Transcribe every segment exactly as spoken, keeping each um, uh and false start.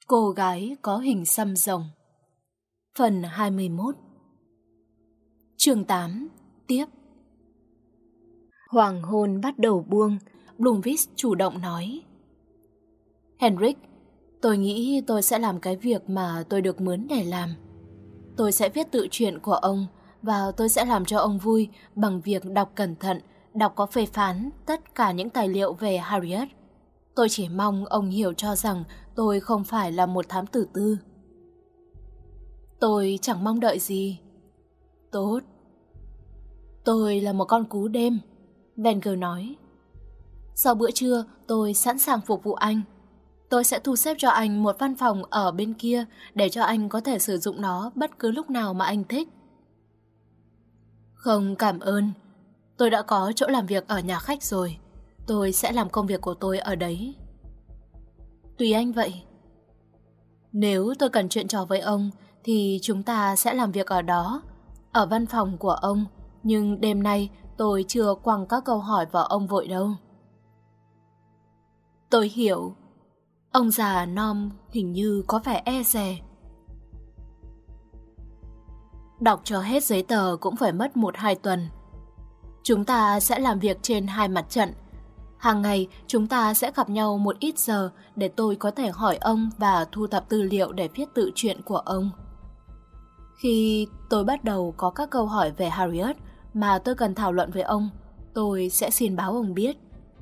Cô gái có hình xăm rồng. Phần hai mươi mốt. Chương tám. Tiếp. Hoàng hôn bắt đầu buông, Blomqvist chủ động nói: Henrik, tôi nghĩ tôi sẽ làm cái việc mà tôi được mướn để làm. Tôi sẽ viết tự truyện của ông và tôi sẽ làm cho ông vui bằng việc đọc cẩn thận, đọc có phê phán tất cả những tài liệu về Harriet. Tôi chỉ mong ông hiểu cho rằng tôi không phải là một thám tử tư. Tôi chẳng mong đợi gì. Tốt. Tôi là một con cú đêm, Wenger nói. Sau bữa trưa, tôi sẵn sàng phục vụ anh. Tôi sẽ thu xếp cho anh một văn phòng ở bên kia để cho anh có thể sử dụng nó bất cứ lúc nào mà anh thích. Không, cảm ơn. Tôi đã có chỗ làm việc ở nhà khách rồi. Tôi sẽ làm công việc của tôi ở đấy. Tùy anh vậy. Nếu tôi cần chuyện trò với ông thì chúng ta sẽ làm việc ở đó, ở văn phòng của ông. Nhưng đêm nay tôi chưa quăng các câu hỏi vào ông vội đâu. Tôi hiểu. Ông già Nom hình như có vẻ e dè. Đọc cho hết giấy tờ cũng phải mất một hai tuần. Chúng ta sẽ làm việc trên hai mặt trận. Hàng ngày chúng ta sẽ gặp nhau một ít giờ để tôi có thể hỏi ông và thu thập tư liệu để viết tự truyện của ông. Khi tôi bắt đầu có các câu hỏi về Harriet mà tôi cần thảo luận với ông, tôi sẽ xin báo ông biết.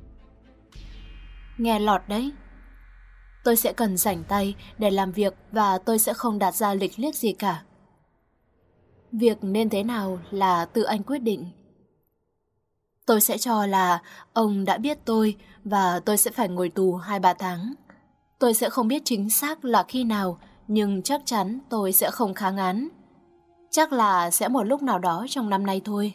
Nghe lọt đấy. Tôi sẽ cần rảnh tay để làm việc và tôi sẽ không đặt ra lịch liếc gì cả. Việc nên thế nào là tự anh quyết định. Tôi sẽ cho là ông đã biết tôi và tôi sẽ phải ngồi tù hai ba tháng. Tôi sẽ không biết chính xác là khi nào, nhưng chắc chắn tôi sẽ không kháng án. Chắc là sẽ một lúc nào đó trong năm nay thôi.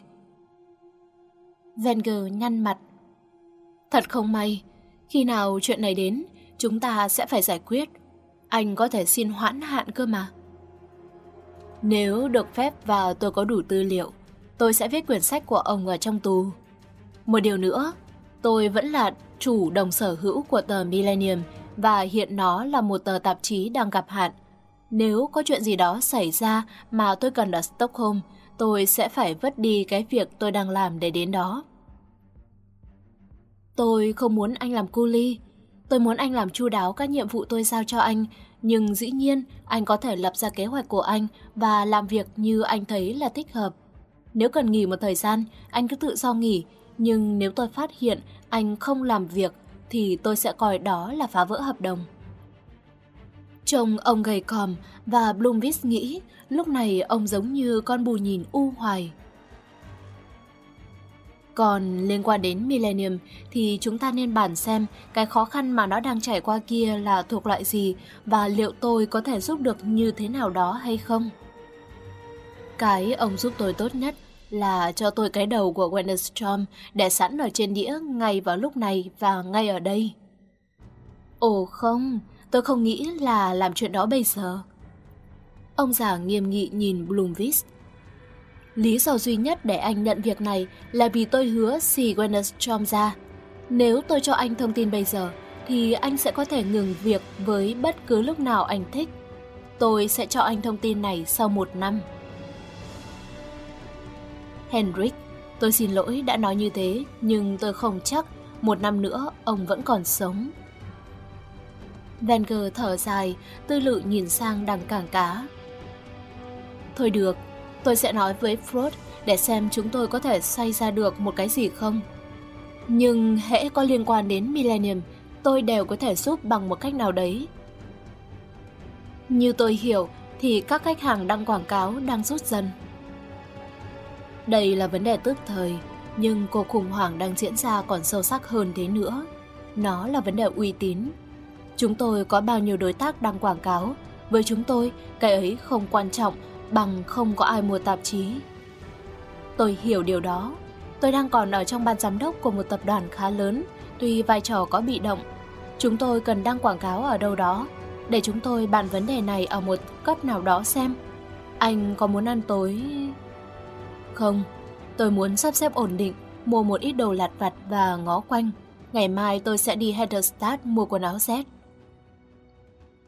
Wenger nhăn mặt. Thật không may, khi nào chuyện này đến, chúng ta sẽ phải giải quyết. Anh có thể xin hoãn hạn cơ mà. Nếu được phép và tôi có đủ tư liệu, tôi sẽ viết quyển sách của ông ở trong tù. Một điều nữa, tôi vẫn là chủ đồng sở hữu của tờ Millennium và hiện nó là một tờ tạp chí đang gặp hạn. Nếu có chuyện gì đó xảy ra mà tôi cần ở Stockholm, tôi sẽ phải vứt đi cái việc tôi đang làm để đến đó. Tôi không muốn anh làm cu li. Tôi muốn anh làm chu đáo các nhiệm vụ tôi giao cho anh, nhưng dĩ nhiên anh có thể lập ra kế hoạch của anh và làm việc như anh thấy là thích hợp. Nếu cần nghỉ một thời gian, anh cứ tự do nghỉ, nhưng nếu tôi phát hiện anh không làm việc thì tôi sẽ coi đó là phá vỡ hợp đồng. Trông ông gầy còm và Blomqvist nghĩ lúc này ông giống như con bù nhìn u hoài. Còn liên quan đến Millennium thì chúng ta nên bàn xem cái khó khăn mà nó đang trải qua kia là thuộc loại gì và liệu tôi có thể giúp được như thế nào đó hay không. Cái ông giúp tôi tốt nhất là cho tôi cái đầu của Wennerstrom để sẵn ở trên đĩa ngay vào lúc này và ngay ở đây. Ồ không, tôi không nghĩ là làm chuyện đó bây giờ. Ông già nghiêm nghị nhìn Blomqvist. Lý do duy nhất để anh nhận việc này là vì tôi hứa xì Wennerstrom ra. Nếu tôi cho anh thông tin bây giờ, thì anh sẽ có thể ngừng việc với bất cứ lúc nào anh thích. Tôi sẽ cho anh thông tin này sau một năm. Henrik, tôi xin lỗi đã nói như thế, nhưng tôi không chắc một năm nữa ông vẫn còn sống. Wenger thở dài, tư lự nhìn sang đằng cảng cá. Thôi được, tôi sẽ nói với Freud để xem chúng tôi có thể xoay ra được một cái gì không. Nhưng hễ có liên quan đến Millennium, tôi đều có thể giúp bằng một cách nào đấy. Như tôi hiểu thì các khách hàng đăng quảng cáo đang rút dần. Đây là vấn đề tức thời, nhưng cuộc khủng hoảng đang diễn ra còn sâu sắc hơn thế nữa. Nó là vấn đề uy tín. Chúng tôi có bao nhiêu đối tác đăng quảng cáo, với chúng tôi cái ấy không quan trọng bằng không có ai mua tạp chí. Tôi hiểu điều đó. Tôi đang còn ở trong ban giám đốc của một tập đoàn khá lớn, tuy vai trò có bị động. Chúng tôi cần đăng quảng cáo ở đâu đó, để chúng tôi bàn vấn đề này ở một cấp nào đó xem. Anh có muốn ăn tối? Không, tôi muốn sắp xếp ổn định, mua một ít đồ lặt vặt và ngó quanh. Ngày mai tôi sẽ đi Hederstadt mua quần áo Z.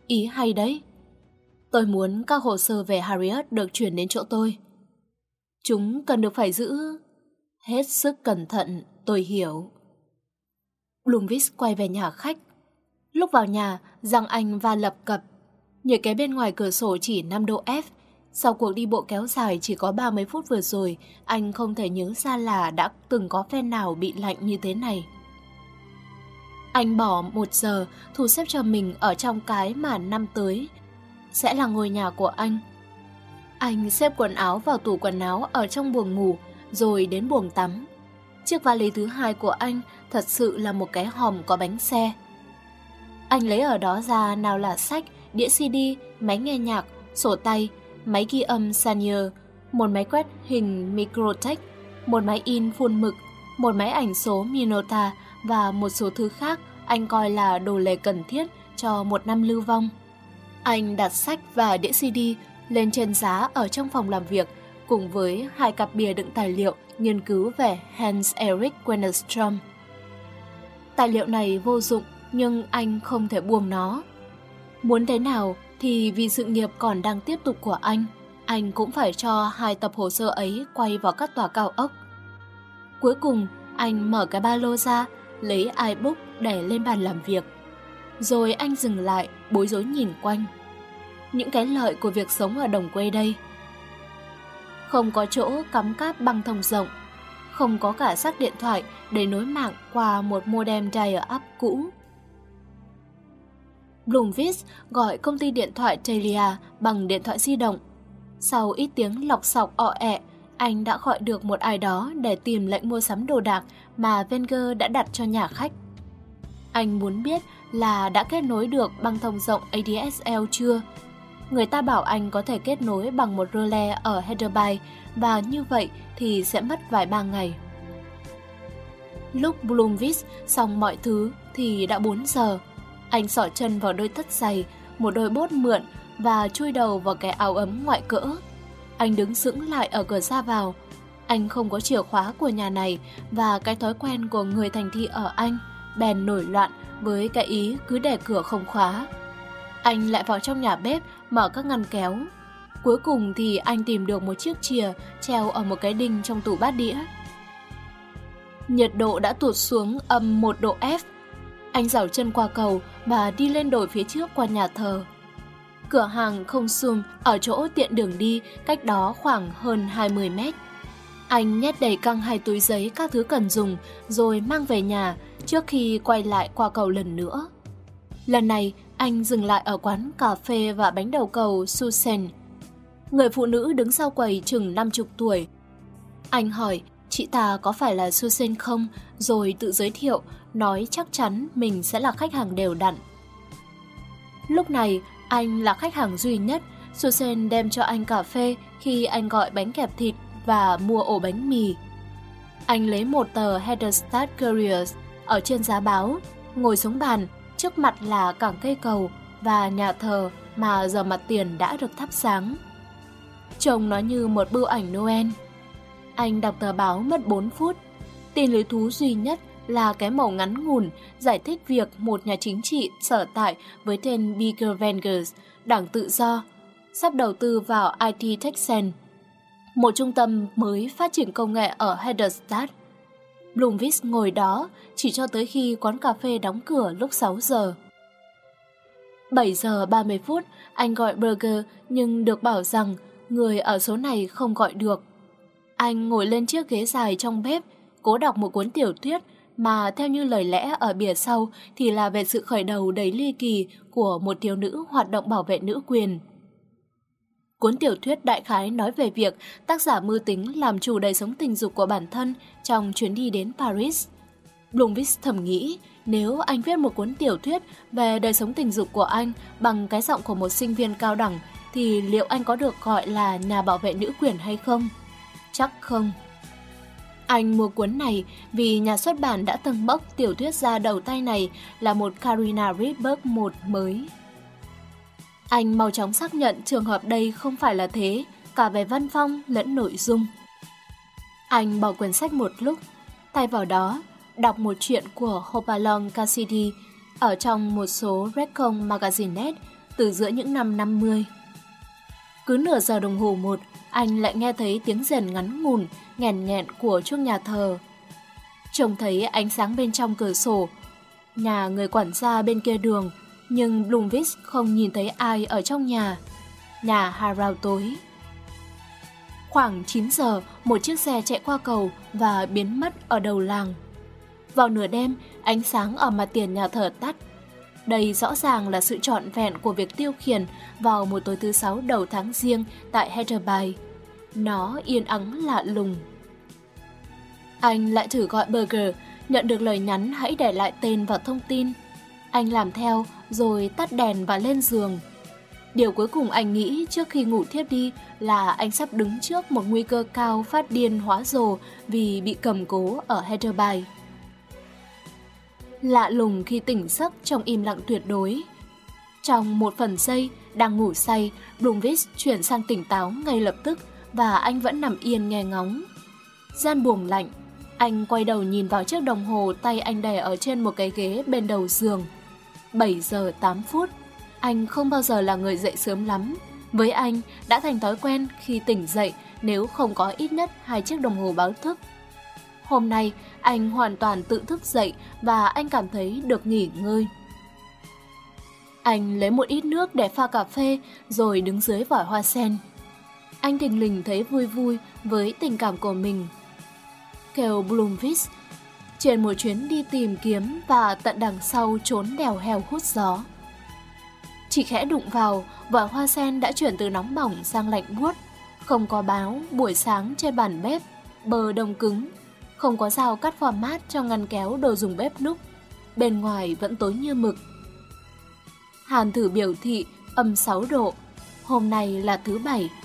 Ý hay đấy. Tôi muốn các hồ sơ về Harriet được chuyển đến chỗ tôi. Chúng cần được phải giữ hết sức cẩn thận, tôi hiểu. Bloomfield quay về nhà khách. Lúc vào nhà, răng anh va lập cập. Nhiệt kế bên ngoài cửa sổ chỉ năm độ F. Sau cuộc đi bộ kéo dài chỉ có ba mươi phút vừa rồi, anh không thể nhớ ra là đã từng có phen nào bị lạnh như thế này. Anh bỏ một giờ thu xếp cho mình ở trong cái mà năm tới sẽ là ngôi nhà của anh. Anh xếp quần áo vào tủ quần áo ở trong buồng ngủ, rồi đến buồng tắm. Chiếc vali thứ hai của anh thật sự là một cái hòm có bánh xe. Anh lấy ở đó ra nào là sách, đĩa xê đê, máy nghe nhạc, sổ tay, máy ghi âm Sennheiser, một máy quét hình Microtech, một máy in phun mực, một máy ảnh số Minolta và một số thứ khác anh coi là đồ lề cần thiết cho một năm lưu vong. Anh đặt sách và đĩa xê đê lên trên giá ở trong phòng làm việc cùng với hai cặp bìa đựng tài liệu nghiên cứu về Hans Erich Wennerstrom. Tài liệu này vô dụng nhưng anh không thể buông nó. Muốn thế nào thì vì sự nghiệp còn đang tiếp tục của anh, anh cũng phải cho hai tập hồ sơ ấy quay vào các tòa cao ốc. Cuối cùng, anh mở cái ba lô ra, lấy iBook để lên bàn làm việc. Rồi anh dừng lại, bối rối nhìn quanh. Những cái lợi của việc sống ở đồng quê đây. Không có chỗ cắm cáp băng thông rộng, không có cả xác điện thoại để nối mạng qua một modem dial-up cũ. Bloomfield gọi công ty điện thoại Telia bằng điện thoại di động. Sau ít tiếng lọc sọc ọ ẹ, anh đã gọi được một ai đó để tìm lệnh mua sắm đồ đạc mà Wenger đã đặt cho nhà khách. Anh muốn biết là đã kết nối được băng thông rộng a đê ét lờ chưa. Người ta bảo anh có thể kết nối bằng một relay ở Hyderabad và như vậy thì sẽ mất vài ba ngày. Lúc Bloomfield xong mọi thứ thì đã bốn giờ. Anh xỏ chân vào đôi tất giày, một đôi bốt mượn và chui đầu vào cái áo ấm ngoại cỡ. Anh đứng sững lại ở cửa ra vào. Anh không có chìa khóa của nhà này và cái thói quen của người thành thị ở Anh bèn nổi loạn với cái ý cứ để cửa không khóa. Anh lại vào trong nhà bếp mở các ngăn kéo. Cuối cùng thì anh tìm được một chiếc chìa treo ở một cái đinh trong tủ bát đĩa. Nhiệt độ đã tụt xuống âm một độ F. Anh giảo chân qua cầu và đi lên đồi phía trước qua nhà thờ. Cửa hàng không sum ở chỗ tiện đường đi cách đó khoảng hơn hai mươi mét. Anh nhét đầy căng hai túi giấy các thứ cần dùng rồi mang về nhà trước khi quay lại qua cầu lần nữa. Lần này anh dừng lại ở quán cà phê và bánh đậu cầu Susan. Người phụ nữ đứng sau quầy chừng năm chục tuổi. Anh hỏi chị ta có phải là Susan không, rồi tự giới thiệu, nói chắc chắn mình sẽ là khách hàng đều đặn. Lúc này anh là khách hàng duy nhất. Susan đem cho anh cà phê khi anh gọi bánh kẹp thịt và mua ổ bánh mì. Anh lấy một tờ Hadassah Courier ở trên giá báo, ngồi xuống bàn, trước mặt là cảng cây cầu và nhà thờ mà giờ mặt tiền đã được thắp sáng. Trông nó như một bưu ảnh Noel. Anh đọc tờ báo mất bốn phút. Tin lý thú duy nhất là cái mẩu ngắn ngủn giải thích việc một nhà chính trị sở tại với tên Biker Vengers, Đảng Tự Do, sắp đầu tư vào i tê Texan, một trung tâm mới phát triển công nghệ ở Hadassah. Bloomfield ngồi đó chỉ cho tới khi quán cà phê đóng cửa lúc sáu giờ. bảy giờ ba mươi phút, anh gọi burger nhưng được bảo rằng người ở số này không gọi được. Anh ngồi lên chiếc ghế dài trong bếp, cố đọc một cuốn tiểu thuyết mà theo như lời lẽ ở bìa sau thì là về sự khởi đầu đầy ly kỳ của một thiếu nữ hoạt động bảo vệ nữ quyền. Cuốn tiểu thuyết đại khái nói về việc tác giả mưu tính làm chủ đời sống tình dục của bản thân trong chuyến đi đến Paris. Bloomfield thầm nghĩ, nếu anh viết một cuốn tiểu thuyết về đời sống tình dục của anh bằng cái giọng của một sinh viên cao đẳng thì liệu anh có được gọi là nhà bảo vệ nữ quyền hay không? Chắc không. Anh mua cuốn này vì nhà xuất bản đã từng bốc tiểu thuyết ra đầu tay này là một Carina Rydberg một mới. Anh mau chóng xác nhận trường hợp đây không phải là thế, cả về văn phong lẫn nội dung. Anh bỏ quyển sách một lúc, tay vào đó, đọc một chuyện của Hopalong Cassidy ở trong một số Recon Magazinet từ giữa những năm năm mươi. Cứ nửa giờ đồng hồ một, anh lại nghe thấy tiếng rền ngắn ngủn, nghèn nghẹn của chuông nhà thờ. Trông thấy ánh sáng bên trong cửa sổ, nhà người quản gia bên kia đường, nhưng Blomqvist không nhìn thấy ai ở trong nhà. Nhà Harrow tối. Khoảng chín giờ, một chiếc xe chạy qua cầu và biến mất ở đầu làng. Vào nửa đêm, ánh sáng ở mặt tiền nhà thờ tắt. Đây rõ ràng là sự trọn vẹn của việc tiêu khiển vào một tối thứ sáu đầu tháng Giêng tại Heatherby. Nó yên ắng lạ lùng. Anh lại thử gọi Berger, nhận được lời nhắn hãy để lại tên và thông tin. Anh làm theo rồi tắt đèn và lên giường. Điều cuối cùng anh nghĩ trước khi ngủ thiếp đi là anh sắp đứng trước một nguy cơ cao phát điên hóa rồ vì bị cầm cố ở Heatherby. Lạ lùng khi tỉnh giấc trong im lặng tuyệt đối. Trong một phần giây, đang ngủ say, Blomqvist chuyển sang tỉnh táo ngay lập tức và anh vẫn nằm yên nghe ngóng. Gian buồng lạnh, anh quay đầu nhìn vào chiếc đồng hồ tay anh đè ở trên một cái ghế bên đầu giường. bảy giờ tám phút. Anh không bao giờ là người dậy sớm lắm. Với anh, đã thành thói quen khi tỉnh dậy nếu không có ít nhất hai chiếc đồng hồ báo thức. Hôm nay, anh hoàn toàn tự thức dậy và anh cảm thấy được nghỉ ngơi. Anh lấy một ít nước để pha cà phê rồi đứng dưới vòi hoa sen. Anh thình lình thấy vui vui với tình cảm của mình. Kêu Blomqvist trên một chuyến đi tìm kiếm và tận đằng sau trốn đèo heo hút gió. Chỉ khẽ đụng vào, vòi hoa sen đã chuyển từ nóng bỏng sang lạnh buốt. Không có báo buổi sáng trên bàn bếp, bờ đông cứng. Không có dao cắt format cho ngăn kéo đồ dùng bếp núc. Bên ngoài vẫn tối như mực. Hàn thử biểu thị âm sáu độ. Hôm nay là thứ bảy.